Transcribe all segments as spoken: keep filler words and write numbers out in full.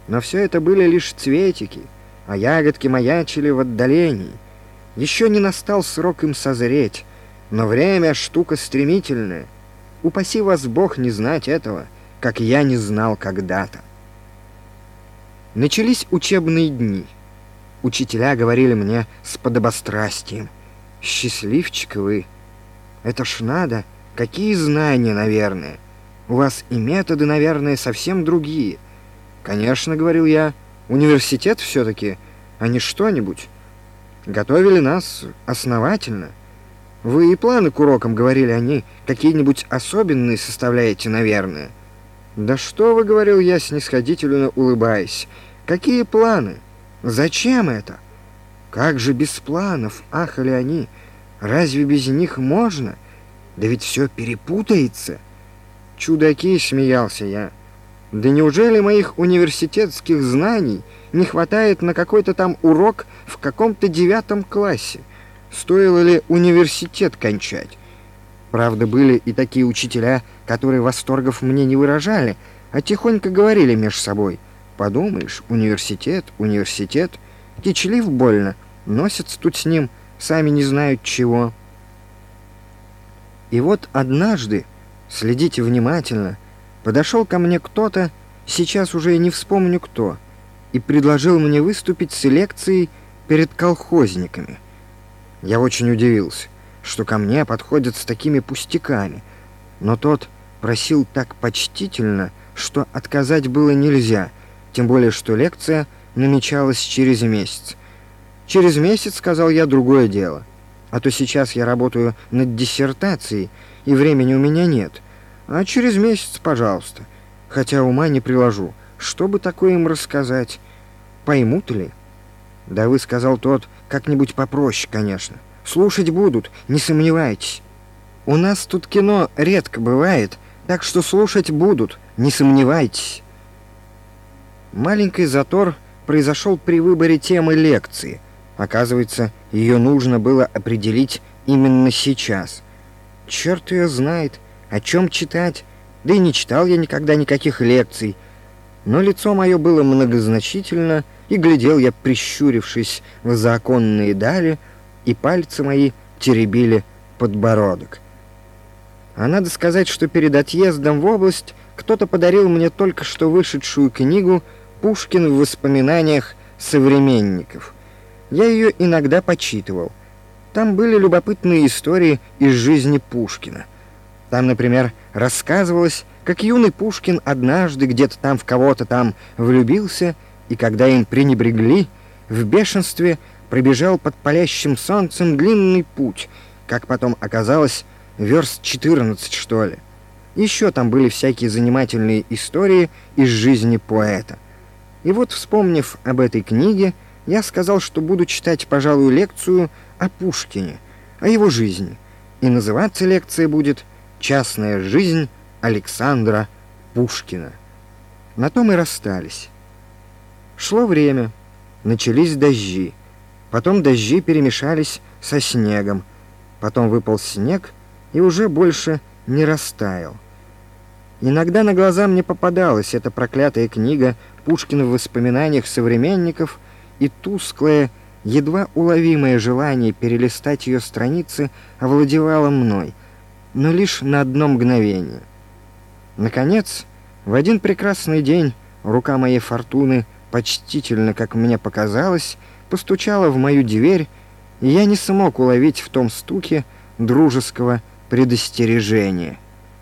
Но все это были лишь цветики, а ягодки маячили в отдалении. Еще не настал срок им созреть, но время — штука стремительная. Упаси вас Бог не знать этого, как я не знал когда-то. Начались учебные дни. Учителя говорили мне с подобострастием: «Счастливчик вы! Это ж надо, какие знания, наверное! У вас и методы, наверное, совсем другие». «Конечно, — говорил я, — университет все-таки, а не что-нибудь. Готовили нас основательно. Вы и планы к урокам, — говорили они, — какие-нибудь особенные составляете, наверное». «Да что вы, — говорил я, снисходительно улыбаясь, — какие планы? Зачем это? Как же без планов, — ахали они, — разве без них можно? Да ведь все перепутается». «Чудаки, — смеялся я, — да неужели моих университетских знаний не хватает на какой-то там урок в каком-то девятом классе? Стоило ли университет кончать?» Правда, были и такие учителя, которые восторгов мне не выражали, а тихонько говорили меж собой: «Подумаешь, университет, университет, кичлив больно, носятся тут с ним, сами не знают чего». И вот однажды, следите внимательно, подошел ко мне кто-то, сейчас уже не вспомню кто, и предложил мне выступить с лекцией перед колхозниками. Я очень удивился, что ко мне подходят с такими пустяками, но тот просил так почтительно, что отказать было нельзя, тем более что лекция намечалась через месяц. «Через месяц, — сказал я, — другое дело, а то сейчас я работаю над диссертацией, и времени у меня нет. А через месяц, пожалуйста, хотя ума не приложу, что бы такое им рассказать, поймут ли?» «Да вы, — сказал тот, — как-нибудь попроще, конечно. Слушать будут, не сомневайтесь. У нас тут кино редко бывает, так что слушать будут, не сомневайтесь». Маленький затор произошел при выборе темы лекции. Оказывается, ее нужно было определить именно сейчас. Черт ее знает, о чем читать, да и не читал я никогда никаких лекций. Но лицо мое было многозначительно, и глядел я, прищурившись в законные дали, и пальцы мои теребили подбородок. А надо сказать, что перед отъездом в область кто-то подарил мне только что вышедшую книгу «Пушкин в воспоминаниях современников». Я ее иногда почитывал. Там были любопытные истории из жизни Пушкина. Там, например, рассказывалось, как юный Пушкин однажды где-то там в кого-то там влюбился, и когда им пренебрегли, в бешенстве пробежал под палящим солнцем длинный путь, как потом оказалось, верст четырнадцать, что ли. Еще там были всякие занимательные истории из жизни поэта. И вот, вспомнив об этой книге, я сказал, что буду читать, пожалуй, лекцию о Пушкине, о его жизни, и называться лекция будет «Частная жизнь Александра Пушкина». На том и расстались. Шло время, начались дожди, потом дожди перемешались со снегом, потом выпал снег и уже больше не растаял. Иногда на глаза мне попадалась эта проклятая книга «Пушкин в воспоминаниях современников», и тусклое, едва уловимое желание перелистать ее страницы овладевало мной, но лишь на одно мгновение. Наконец, в один прекрасный день рука моей фортуны, почтительно, как мне показалось, постучала в мою дверь, и я не смог уловить в том стуке дружеского предостережения.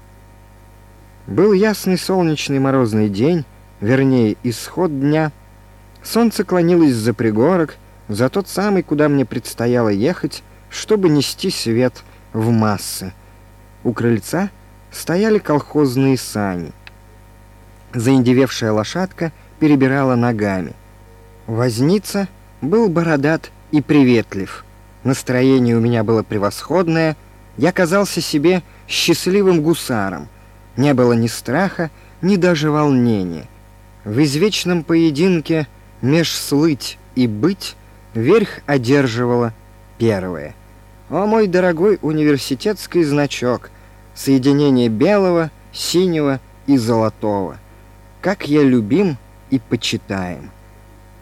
Был ясный солнечный морозный день, вернее, исход дня. Солнце клонилось за пригорок, за тот самый, куда мне предстояло ехать, чтобы нести свет в массы. У крыльца стояли колхозные сани. Заиндевевшая лошадка перебирала ногами. Возница был бородат и приветлив. Настроение у меня было превосходное. Я казался себе счастливым гусаром. Не было ни страха, ни даже волнения. В извечном поединке меж слыть и быть верх одерживала первое. О, мой дорогой университетский значок, соединение белого, синего и золотого! Как я любим и почитаем.